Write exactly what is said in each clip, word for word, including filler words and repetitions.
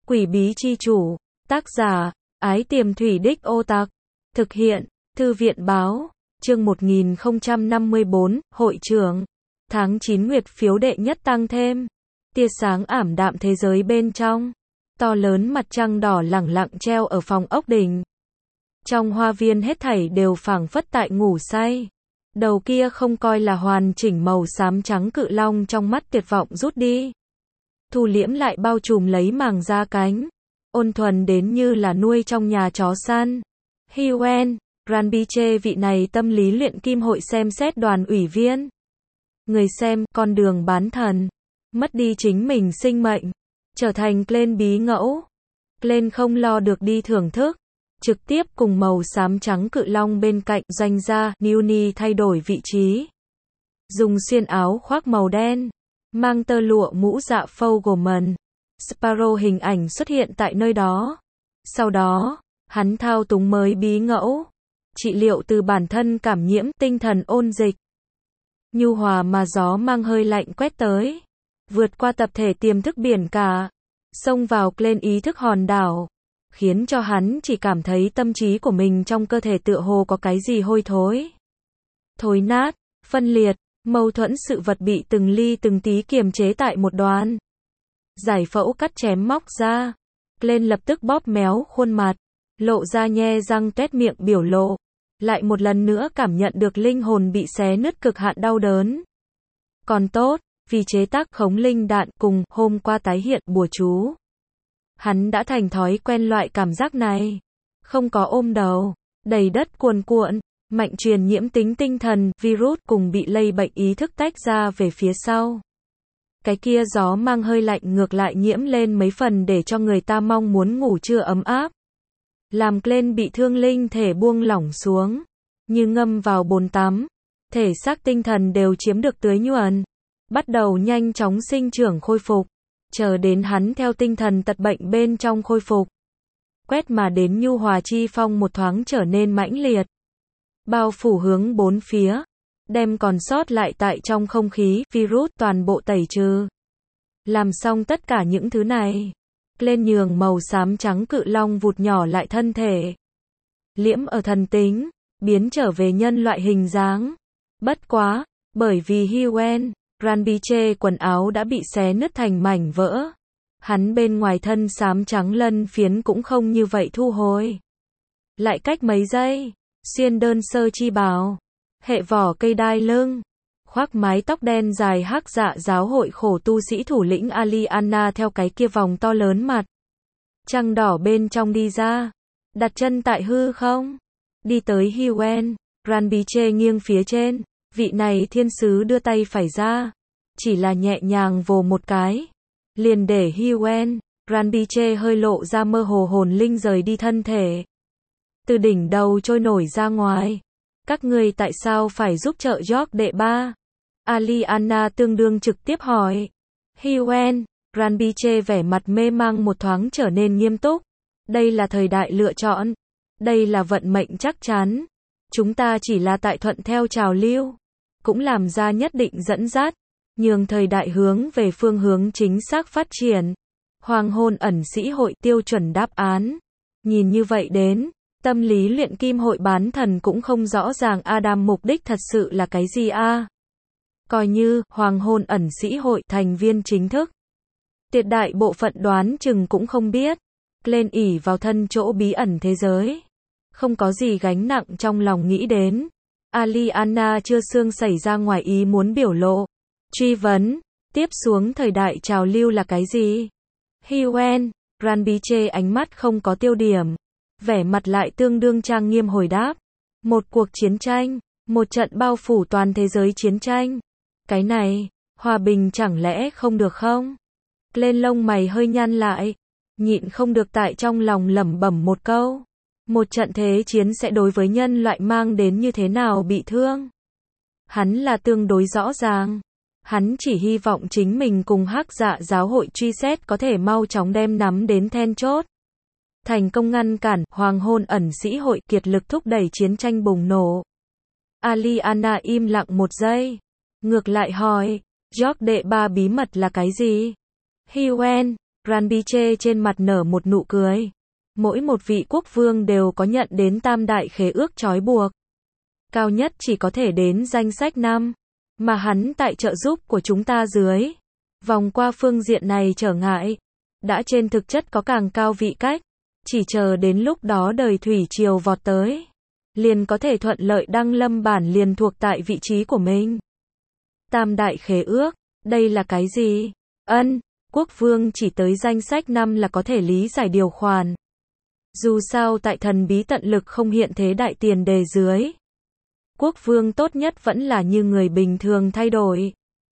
Quỷ bí chi chủ, tác giả, Ái Tiềm Thủy Đích Ô Tặc, thực hiện, Thư viện báo, chương một nghìn không trăm năm mươi bốn, hội trưởng, tháng chín nguyệt phiếu đệ nhất tăng thêm, tia sáng ảm đạm thế giới bên trong, to lớn mặt trăng đỏ lẳng lặng treo ở phòng ốc đỉnh. Trong hoa viên hết thảy đều phảng phất tại ngủ say. Đầu kia không coi là hoàn chỉnh màu xám trắng cự long trong mắt tuyệt vọng rút đi. Thu liễm lại bao trùm lấy màng da cánh. Ôn thuần đến như là nuôi trong nhà chó săn. Hiuen, Ranbiche vị này tâm lý luyện kim hội xem xét đoàn ủy viên. Người xem, con đường bán thần. Mất đi chính mình sinh mệnh. Trở thành Glen bí ngẫu. Glen không lo được đi thưởng thức. Trực tiếp cùng màu xám trắng cự long bên cạnh doanh gia, Newnie thay đổi vị trí. Dùng xuyên áo khoác màu đen. Mang tơ lụa mũ dạ phâu Gorman. Sparrow hình ảnh xuất hiện tại nơi đó. Sau đó, hắn thao túng mới bí ngẫu. Trị liệu từ bản thân cảm nhiễm tinh thần ôn dịch. Nhu hòa mà gió mang hơi lạnh quét tới. Vượt qua tập thể tiềm thức biển cả. Xông vào lên ý thức hòn đảo. Khiến cho hắn chỉ cảm thấy tâm trí của mình trong cơ thể tựa hồ có cái gì hôi thối. Thối nát, phân liệt, mâu thuẫn sự vật bị từng ly từng tí kiềm chế tại một đoàn. Giải phẫu cắt chém móc ra. Glen lập tức bóp méo khuôn mặt. Lộ ra nhe răng tuét miệng biểu lộ. Lại một lần nữa cảm nhận được linh hồn bị xé nứt cực hạn đau đớn. Còn tốt, vì chế tác khống linh đạn cùng hôm qua tái hiện bùa chú. Hắn đã thành thói quen loại cảm giác này. Không có ôm đầu, đầy đất cuồn cuộn, mạnh truyền nhiễm tính tinh thần, virus cùng bị lây bệnh ý thức tách ra về phía sau. Cái kia gió mang hơi lạnh ngược lại nhiễm lên mấy phần để cho người ta mong muốn ngủ trưa ấm áp. Làm Glen bị thương linh thể buông lỏng xuống, như ngâm vào bồn tắm. Thể xác tinh thần đều chiếm được tưới nhuần, bắt đầu nhanh chóng sinh trưởng khôi phục. Chờ đến hắn theo tinh thần tật bệnh bên trong khôi phục. Quét mà đến nhu hòa chi phong một thoáng trở nên mãnh liệt. Bao phủ hướng bốn phía. Đem còn sót lại tại trong không khí, virus toàn bộ tẩy trừ. Làm xong tất cả những thứ này. Lên nhường màu xám trắng cự long vụt nhỏ lại thân thể. Liễm ở thần tính, biến trở về nhân loại hình dáng. Bất quá, bởi vì Hiuen. Ranbiche quần áo đã bị xé nứt thành mảnh vỡ. Hắn bên ngoài thân xám trắng lân phiến cũng không như vậy thu hồi. Lại cách mấy giây, xuyên đơn sơ chi bào, hệ vỏ cây đai lưng, khoác mái tóc đen dài hắc dạ giáo hội khổ tu sĩ thủ lĩnh Aliana theo cái kia vòng to lớn mặt. Trăng đỏ bên trong đi ra, đặt chân tại hư không, đi tới Hiuen, Ranbiche nghiêng phía trên. Vị này thiên sứ đưa tay phải ra, chỉ là nhẹ nhàng vồ một cái, liền để Hiuen, Ranbiche hơi lộ ra mơ hồ hồn linh rời đi thân thể. Từ đỉnh đầu trôi nổi ra ngoài. Các ngươi tại sao phải giúp trợ George đệ ba? Aliana tương đương trực tiếp hỏi. Hiuen, Ranbiche vẻ mặt mê mang một thoáng trở nên nghiêm túc. Đây là thời đại lựa chọn. Đây là vận mệnh chắc chắn. Chúng ta chỉ là tại thuận theo trào lưu, cũng làm ra nhất định dẫn dắt, nhường thời đại hướng về phương hướng chính xác phát triển. Hoàng hôn ẩn sĩ hội tiêu chuẩn đáp án. Nhìn như vậy đến, tâm lý luyện kim hội bán thần cũng không rõ ràng Adam mục đích thật sự là cái gì a. À? Coi như, hoàng hôn ẩn sĩ hội thành viên chính thức. Tuyệt đại bộ phận đoán chừng cũng không biết. Lên ỉ vào thân chỗ bí ẩn thế giới. Không có gì gánh nặng trong lòng nghĩ đến. Aliana chưa xương xảy ra ngoài ý muốn biểu lộ. Truy vấn, tiếp xuống thời đại trào lưu là cái gì? Hiuen, Ranbiche ánh mắt không có tiêu điểm. Vẻ mặt lại tương đương trang nghiêm hồi đáp. Một cuộc chiến tranh, một trận bao phủ toàn thế giới chiến tranh. Cái này, hòa bình chẳng lẽ không được không? Lên lông mày hơi nhăn lại. Nhịn không được tại trong lòng lẩm bẩm một câu. Một trận thế chiến sẽ đối với nhân loại mang đến như thế nào bị thương? Hắn là tương đối rõ ràng. Hắn chỉ hy vọng chính mình cùng hắc dạ giáo hội truy xét có thể mau chóng đem nắm đến then chốt. Thành công ngăn cản hoàng hôn ẩn sĩ hội kiệt lực thúc đẩy chiến tranh bùng nổ. Aliana im lặng một giây. Ngược lại hỏi, George đệ ba bí mật là cái gì? Hiuen, Ranbiche trên mặt nở một nụ cười. Mỗi một vị quốc vương đều có nhận đến tam đại khế ước trói buộc. Cao nhất chỉ có thể đến danh sách năm. Mà hắn tại trợ giúp của chúng ta dưới. Vòng qua phương diện này trở ngại. Đã trên thực chất có càng cao vị cách. Chỉ chờ đến lúc đó đời thủy triều vọt tới. Liền có thể thuận lợi đăng lâm bản liền thuộc tại vị trí của mình. Tam đại khế ước. Đây là cái gì? Ân, quốc vương chỉ tới danh sách năm là có thể lý giải điều khoản. Dù sao tại thần bí tận lực không hiện thế đại tiền đề dưới. Quốc vương tốt nhất vẫn là như người bình thường thay đổi.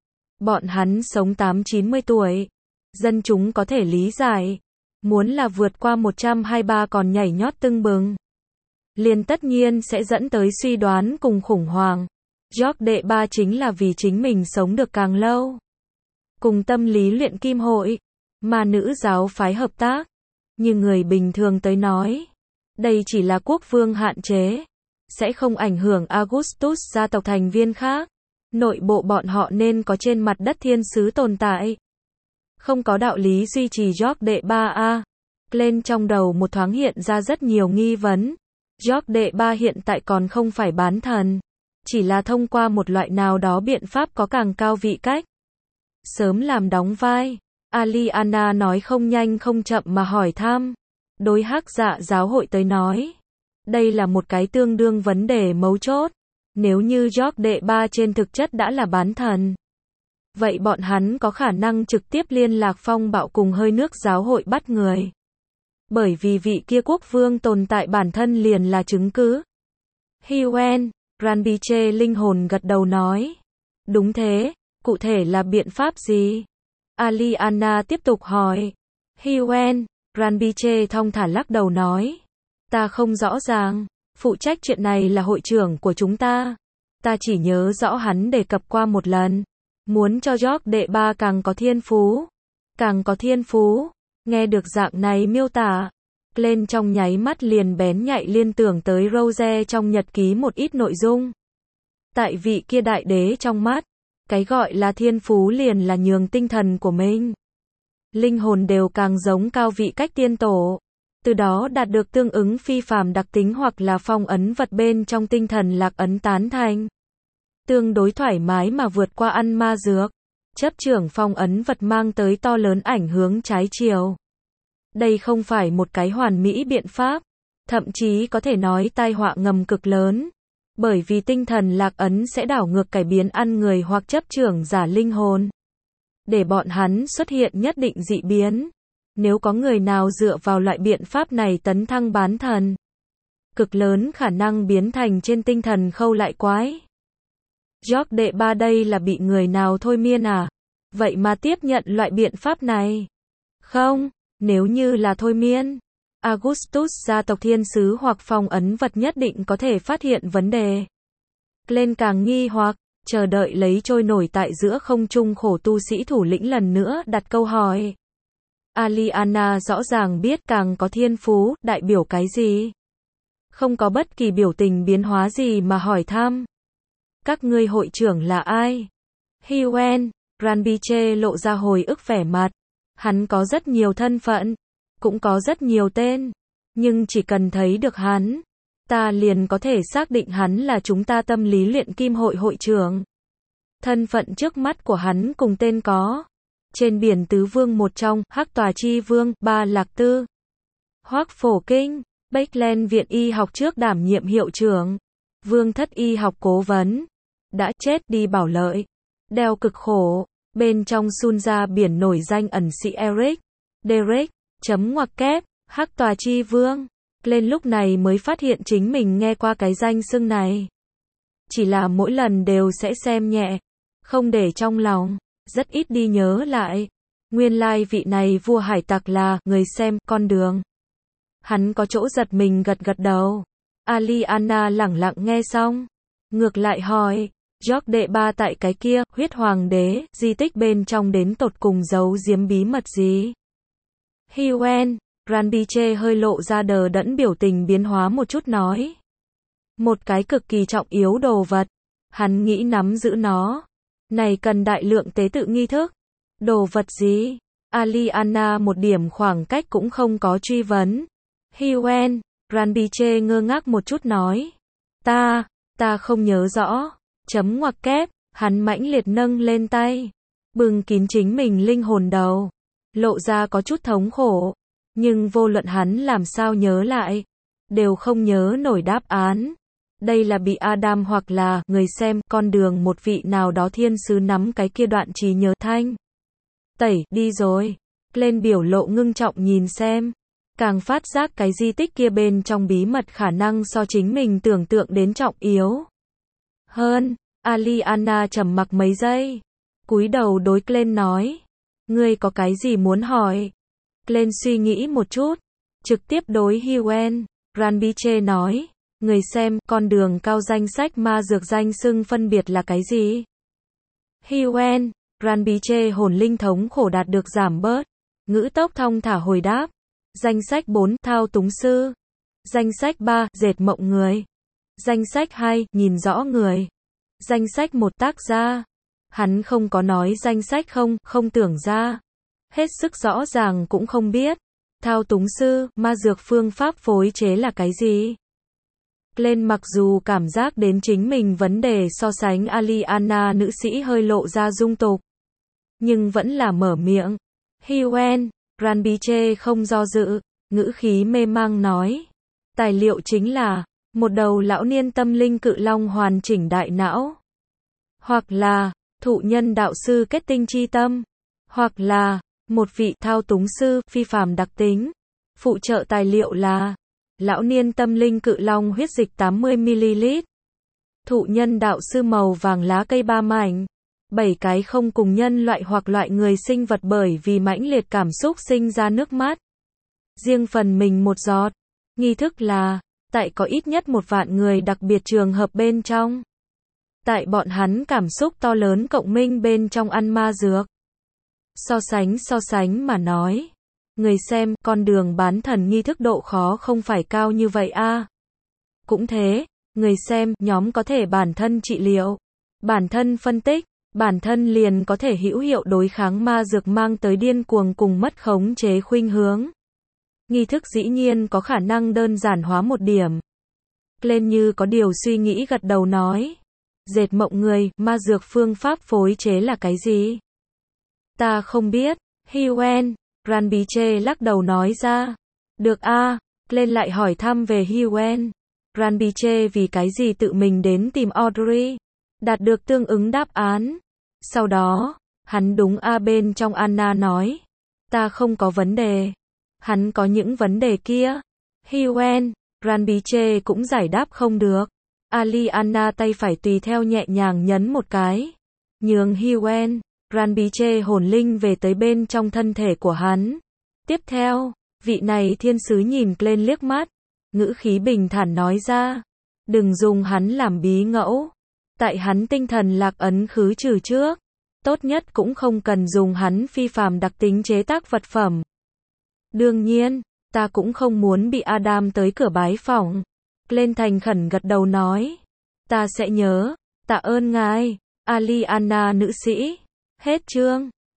Bọn hắn sống tám chín mươi tuổi. Dân chúng có thể lý giải. Muốn là vượt qua một trăm hai mươi ba còn nhảy nhót tưng bừng. Liền tất nhiên sẽ dẫn tới suy đoán cùng khủng hoảng. George đệ ba chính là vì chính mình sống được càng lâu. Cùng tâm lý luyện kim hội. Mà nữ giáo phái hợp tác. Như người bình thường tới nói. Đây chỉ là quốc vương hạn chế. Sẽ không ảnh hưởng Augustus gia tộc thành viên khác. Nội bộ bọn họ nên có trên mặt đất thiên sứ tồn tại. Không có đạo lý duy trì George đệ ba a. Lên trong đầu một thoáng hiện ra rất nhiều nghi vấn. George đệ ba hiện tại còn không phải bán thần. Chỉ là thông qua một loại nào đó biện pháp có càng cao vị cách. Sớm làm đóng vai. Aliana nói không nhanh không chậm mà hỏi thăm. Đối Hắc Dạ giáo hội tới nói. Đây là một cái tương đương vấn đề mấu chốt. Nếu như George đệ ba trên thực chất đã là bán thần. Vậy bọn hắn có khả năng trực tiếp liên lạc phong bạo cùng hơi nước giáo hội bắt người. Bởi vì vị kia quốc vương tồn tại bản thân liền là chứng cứ. Hiuen, Ranbiche linh hồn gật đầu nói. Đúng thế, cụ thể là biện pháp gì? Aliana tiếp tục hỏi. Hiuen, Ranbiche thong thả lắc đầu nói. Ta không rõ ràng, phụ trách chuyện này là hội trưởng của chúng ta. Ta chỉ nhớ rõ hắn đề cập qua một lần. Muốn cho George đệ ba càng có thiên phú. Càng có thiên phú. Nghe được dạng này miêu tả. Lên trong nháy mắt liền bén nhạy liên tưởng tới Rose trong nhật ký một ít nội dung. Tại vị kia đại đế trong mắt. Cái gọi là thiên phú liền là nhường tinh thần của mình. Linh hồn đều càng giống cao vị cách tiên tổ. Từ đó đạt được tương ứng phi phàm đặc tính hoặc là phong ấn vật bên trong tinh thần lạc ấn tán thành. Tương đối thoải mái mà vượt qua ăn ma dược. Chấp trưởng phong ấn vật mang tới to lớn ảnh hướng trái chiều. Đây không phải một cái hoàn mỹ biện pháp. Thậm chí có thể nói tai họa ngầm cực lớn. Bởi vì tinh thần lạc ấn sẽ đảo ngược cải biến ăn người hoặc chấp trưởng giả linh hồn. Để bọn hắn xuất hiện nhất định dị biến. Nếu có người nào dựa vào loại biện pháp này tấn thăng bán thần. Cực lớn khả năng biến thành trên tinh thần khâu lại quái. George đệ ba đây là bị người nào thôi miên à? Vậy mà tiếp nhận loại biện pháp này? Không, nếu như là thôi miên. Augustus gia tộc thiên sứ hoặc phong ấn vật nhất định có thể phát hiện vấn đề. Lên càng nghi hoặc, chờ đợi lấy trôi nổi tại giữa không trung khổ tu sĩ thủ lĩnh lần nữa đặt câu hỏi. Aliana rõ ràng biết càng có thiên phú, đại biểu cái gì? Không có bất kỳ biểu tình biến hóa gì mà hỏi thăm. Các ngươi hội trưởng là ai? Hiuen, Ranbiche lộ ra hồi ức vẻ mặt. Hắn có rất nhiều thân phận, cũng có rất nhiều tên, nhưng chỉ cần thấy được hắn, ta liền có thể xác định hắn là chúng ta tâm lý luyện kim hội hội trưởng. Thân phận trước mắt của hắn cùng tên có. Trên biển tứ vương một trong, Hắc Tòa Chi Vương, Ba Lạc Tư. Hoắc Phổ Kinh, Bách Viện Y học trước đảm nhiệm hiệu trưởng. Vương Thất Y học cố vấn. Đã chết đi Bảo Lợi. Đeo cực khổ. Bên trong sun ra biển nổi danh ẩn sĩ Eric. Derek. Chấm ngoặc kép. Hắc Tòa Chi Vương. Lên lúc này mới phát hiện chính mình nghe qua cái danh xưng này. Chỉ là mỗi lần đều sẽ xem nhẹ. Không để trong lòng. Rất ít đi nhớ lại. Nguyên lai vị này vua hải tặc là người xem con đường. Hắn có chỗ giật mình gật gật đầu. Aliana lẳng lặng nghe xong. Ngược lại hỏi. George đệ ba tại cái kia, huyết hoàng đế, di tích bên trong đến tột cùng giấu giếm bí mật gì? Hiuen, Ranbiche hơi lộ ra đờ đẫn biểu tình biến hóa một chút nói. Một cái cực kỳ trọng yếu đồ vật. Hắn nghĩ nắm giữ nó. Này cần đại lượng tế tự nghi thức. Đồ vật gì? Aliana một điểm khoảng cách cũng không có truy vấn. Hwen, Ranbiche ngơ ngác một chút nói. Ta, ta không nhớ rõ. Chấm ngoặc kép, hắn mãnh liệt nâng lên tay. Bừng kín chính mình linh hồn đầu. Lộ ra có chút thống khổ. Nhưng vô luận hắn làm sao nhớ lại. Đều không nhớ nổi đáp án. Đây là bị Adam hoặc là người xem con đường một vị nào đó thiên sứ nắm cái kia đoạn trí nhớ thanh. Tẩy, đi rồi. Lên biểu lộ ngưng trọng nhìn xem. Càng phát giác cái di tích kia bên trong bí mật khả năng so chính mình tưởng tượng đến trọng yếu. Hơn, Aliana trầm mặc mấy giây. Cúi đầu đối Glenn nói. Ngươi có cái gì muốn hỏi? Glenn suy nghĩ một chút. Trực tiếp đối Hwen, Ranbiche nói. Người xem, con đường cao danh sách ma dược danh xưng phân biệt là cái gì? Hwen, Ranbiche hồn linh thống khổ đạt được giảm bớt. Ngữ tốc thong thả hồi đáp. Danh sách bốn, thao túng sư. Danh sách ba, dệt mộng người. Danh sách hai, nhìn rõ người. Danh sách một, tác gia. Hắn không có nói danh sách không, không tưởng ra. Hết sức rõ ràng cũng không biết. Thao túng sư, ma dược phương pháp phối chế là cái gì? Glenn mặc dù cảm giác đến chính mình vấn đề so sánh Aliana nữ sĩ hơi lộ ra dung tục. Nhưng vẫn là mở miệng. Hwen, Ranbiche không do dự, ngữ khí mê mang nói. Tài liệu chính là, một đầu lão niên tâm linh cự long hoàn chỉnh đại não. Hoặc là, thụ nhân đạo sư kết tinh chi tâm. Hoặc là, một vị thao túng sư phi phàm đặc tính. Phụ trợ tài liệu là, lão niên tâm linh cự long huyết dịch tám mươi mi li lít. Thụ nhân đạo sư màu vàng lá cây ba mảnh. Bảy cái không cùng nhân loại hoặc loại người sinh vật bởi vì mãnh liệt cảm xúc sinh ra nước mắt. Riêng phần mình một giọt. Nghi thức là, tại có ít nhất một vạn người đặc biệt trường hợp bên trong. Tại bọn hắn cảm xúc to lớn cộng minh bên trong ăn ma dược. So sánh so sánh mà nói. Người xem, con đường bán thần nghi thức độ khó không phải cao như vậy a. À. Cũng thế, người xem, nhóm có thể bản thân trị liệu, bản thân phân tích, bản thân liền có thể hữu hiệu đối kháng ma dược mang tới điên cuồng cùng mất khống chế khuynh hướng. Nghi thức dĩ nhiên có khả năng đơn giản hóa một điểm. Glenn như có điều suy nghĩ gật đầu nói. Dệt mộng người, ma dược phương pháp phối chế là cái gì? Ta không biết. Hwen, Ranbiche lắc đầu nói ra. Được a. À. Glenn lại hỏi thăm về Hwen. Ranbiche vì cái gì tự mình đến tìm Audrey. Đạt được tương ứng đáp án. Sau đó, hắn đúng a bên trong Anna nói. Ta không có vấn đề. Hắn có những vấn đề kia. Hwen, Ranbiche cũng giải đáp không được. Aliana tay phải tùy theo nhẹ nhàng nhấn một cái. Nhường Hwen, Ranbiche hồn linh về tới bên trong thân thể của hắn. Tiếp theo, vị này thiên sứ nhìn lên liếc mắt. Ngữ khí bình thản nói ra. Đừng dùng hắn làm bí ngẫu. Tại hắn tinh thần lạc ấn khứ trừ trước. Tốt nhất cũng không cần dùng hắn phi phàm đặc tính chế tác vật phẩm. Đương nhiên, ta cũng không muốn bị Adam tới cửa bái phỏng. Lên thành khẩn gật đầu nói. Ta sẽ nhớ. Tạ ơn ngài, Aliana nữ sĩ. Hết chương.